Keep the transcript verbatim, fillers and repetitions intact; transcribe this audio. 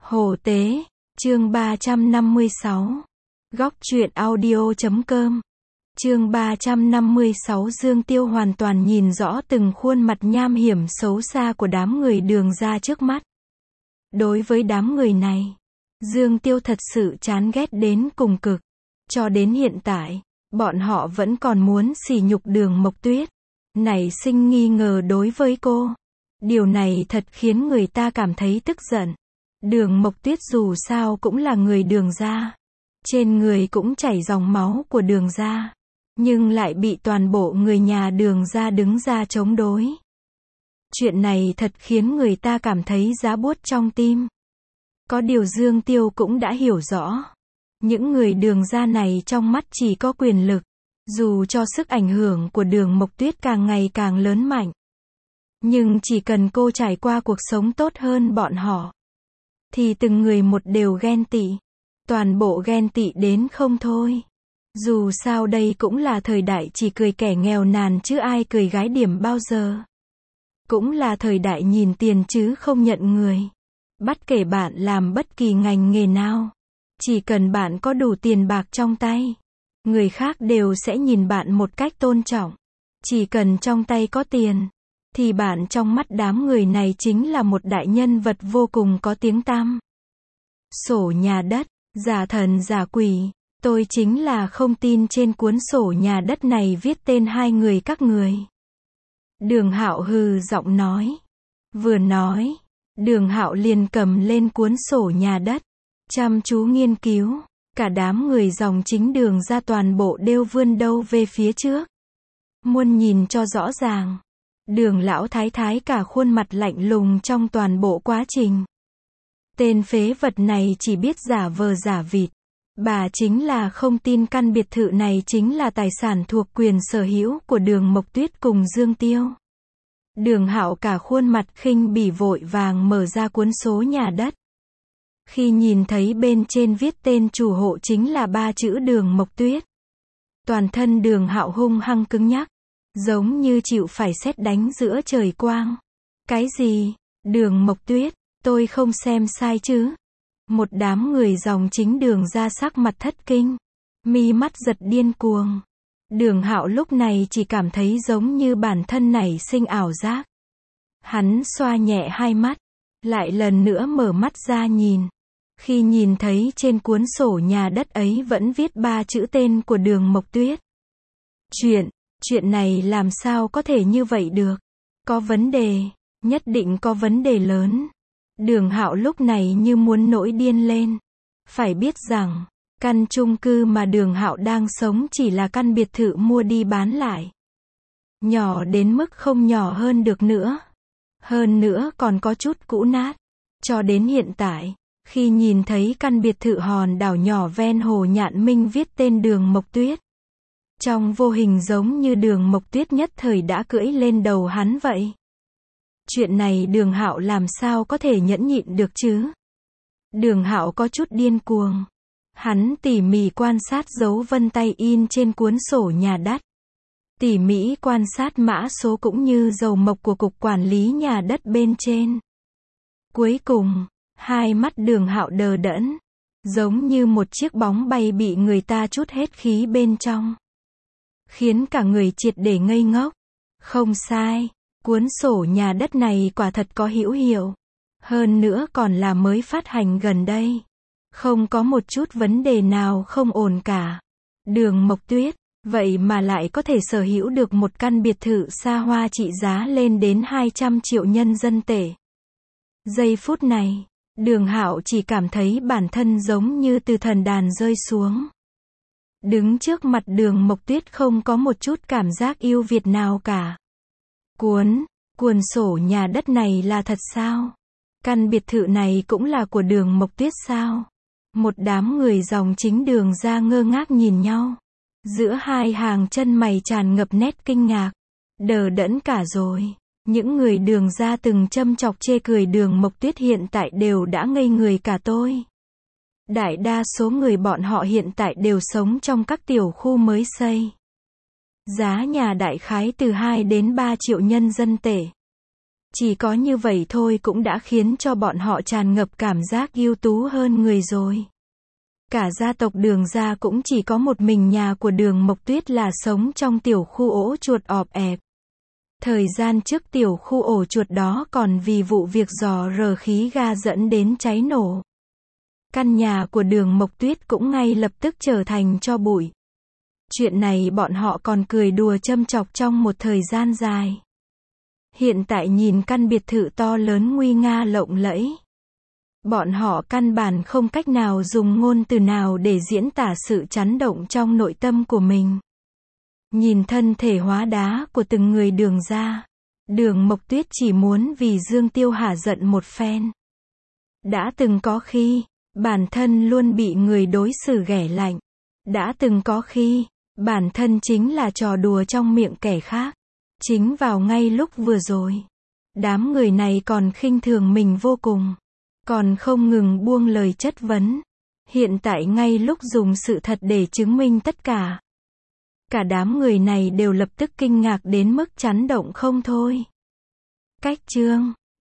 Hồ Tế, chương ba trăm năm mươi sáu. Góc truyện audio chấm com. Chương ba trăm năm mươi sáu. Dương Tiêu hoàn toàn nhìn rõ từng khuôn mặt nham hiểm xấu xa của đám người Đường gia trước mắt. Đối với đám người này, Dương Tiêu thật sự chán ghét đến cùng cực. Cho đến hiện tại, bọn họ vẫn còn muốn sỉ nhục Đường Mộc Tuyết, nảy sinh nghi ngờ đối với cô. Điều này thật khiến người ta cảm thấy tức giận. Đường Mộc Tuyết dù sao cũng là người Đường gia, trên người cũng chảy dòng máu của Đường gia, nhưng lại bị toàn bộ người nhà Đường gia đứng ra chống đối. Chuyện này thật khiến người ta cảm thấy giá buốt trong tim. Có điều Dương Tiêu cũng đã hiểu rõ, những người Đường gia này trong mắt chỉ có quyền lực, dù cho sức ảnh hưởng của Đường Mộc Tuyết càng ngày càng lớn mạnh. Nhưng chỉ cần cô trải qua cuộc sống tốt hơn bọn họ, thì từng người một đều ghen tị. Toàn bộ ghen tị đến không thôi. Dù sao đây cũng là thời đại chỉ cười kẻ nghèo nàn chứ ai cười gái điểm bao giờ. Cũng là thời đại nhìn tiền chứ không nhận người. Bất kể bạn làm bất kỳ ngành nghề nào, chỉ cần bạn có đủ tiền bạc trong tay, người khác đều sẽ nhìn bạn một cách tôn trọng. Chỉ cần trong tay có tiền, thì bạn trong mắt đám người này chính là một đại nhân vật vô cùng có tiếng tăm. Sổ nhà đất, giả thần giả quỷ, tôi chính là không tin trên cuốn sổ nhà đất này viết tên hai người các người. Đường Hạo hừ giọng nói. Vừa nói, Đường Hạo liền cầm lên cuốn sổ nhà đất, chăm chú nghiên cứu. Cả đám người dòng chính Đường ra toàn bộ đều vươn đầu về phía trước, muốn nhìn cho rõ ràng. Đường lão thái thái cả khuôn mặt lạnh lùng trong toàn bộ quá trình. Tên phế vật này chỉ biết giả vờ giả vịt. Bà chính là không tin căn biệt thự này chính là tài sản thuộc quyền sở hữu của Đường Mộc Tuyết cùng Dương Tiêu. Đường Hạo cả khuôn mặt khinh bỉ vội vàng mở ra cuốn số nhà đất. Khi nhìn thấy bên trên viết tên chủ hộ chính là ba chữ Đường Mộc Tuyết, toàn thân Đường Hạo hung hăng cứng nhắc, giống như chịu phải sét đánh giữa trời quang. Cái gì? Đường Mộc Tuyết, tôi không xem sai chứ? Một đám người dòng chính Đường ra sắc mặt thất kinh, mi mắt giật điên cuồng. Đường Hạo lúc này chỉ cảm thấy giống như bản thân nảy sinh ảo giác. Hắn xoa nhẹ hai mắt, lại lần nữa mở mắt ra nhìn. Khi nhìn thấy trên cuốn sổ nhà đất ấy vẫn viết ba chữ tên của Đường Mộc Tuyết. Chuyện, chuyện này làm sao có thể như vậy được? Có vấn đề, nhất định có vấn đề lớn. Đường Hạo lúc này như muốn nổi điên lên. Phải biết rằng, căn chung cư mà Đường Hạo đang sống chỉ là căn biệt thự mua đi bán lại. Nhỏ đến mức không nhỏ hơn được nữa. Hơn nữa còn có chút cũ nát. Cho đến hiện tại, khi nhìn thấy căn biệt thự hòn đảo nhỏ ven hồ Nhạn Minh viết tên Đường Mộc Tuyết, trong vô hình giống như Đường Mộc Tuyết nhất thời đã cưỡi lên đầu hắn vậy. Chuyện này Đường Hạo làm sao có thể nhẫn nhịn được chứ? Đường Hạo có chút điên cuồng. Hắn tỉ mỉ quan sát dấu vân tay in trên cuốn sổ nhà đất. Tỉ mỉ quan sát mã số cũng như dầu mộc của cục quản lý nhà đất bên trên. Cuối cùng, hai mắt Đường Hạo đờ đẫn, giống như một chiếc bóng bay bị người ta trút hết khí bên trong, khiến cả người triệt để ngây ngốc. Không sai, cuốn sổ nhà đất này quả thật có hữu hiệu. Hơn nữa còn là mới phát hành gần đây. Không có một chút vấn đề nào không ổn cả. Đường Mộc Tuyết, vậy mà lại có thể sở hữu được một căn biệt thự xa hoa trị giá lên đến hai trăm triệu nhân dân tệ. Giây phút này, Đường Hạo chỉ cảm thấy bản thân giống như từ thần đàn rơi xuống. Đứng trước mặt Đường Mộc Tuyết không có một chút cảm giác yêu Việt nào cả. Cuốn, cuốn sổ nhà đất này là thật sao? Căn biệt thự này cũng là của Đường Mộc Tuyết sao? Một đám người dòng chính Đường ra ngơ ngác nhìn nhau. Giữa hai hàng chân mày tràn ngập nét kinh ngạc. Đờ đẫn cả rồi. Những người Đường ra từng châm chọc chê cười Đường Mộc Tuyết hiện tại đều đã ngây người cả tôi. Đại đa số người bọn họ hiện tại đều sống trong các tiểu khu mới xây. Giá nhà đại khái từ hai đến ba triệu nhân dân tệ. Chỉ có như vậy thôi cũng đã khiến cho bọn họ tràn ngập cảm giác ưu tú hơn người rồi. Cả gia tộc Đường gia cũng chỉ có một mình nhà của Đường Mộc Tuyết là sống trong tiểu khu ổ chuột ọp ẹp. Thời gian trước tiểu khu ổ chuột đó còn vì vụ việc rò rờ khí ga dẫn đến cháy nổ. Căn nhà của Đường Mộc Tuyết cũng ngay lập tức trở thành tro bụi. Chuyện này bọn họ còn cười đùa châm chọc trong một thời gian dài. Hiện tại nhìn căn biệt thự to lớn nguy nga lộng lẫy. Bọn họ căn bản không cách nào dùng ngôn từ nào để diễn tả sự chấn động trong nội tâm của mình. Nhìn thân thể hóa đá của từng người Đường gia, Đường Mộc Tuyết chỉ muốn vì Dương Tiêu hả giận một phen. Đã từng có khi, bản thân luôn bị người đối xử ghẻ lạnh. Đã từng có khi, bản thân chính là trò đùa trong miệng kẻ khác. Chính vào ngay lúc vừa rồi, đám người này còn khinh thường mình vô cùng. Còn không ngừng buông lời chất vấn. Hiện tại ngay lúc dùng sự thật để chứng minh tất cả. Cả đám người này đều lập tức kinh ngạc đến mức chấn động không thôi. Cách chương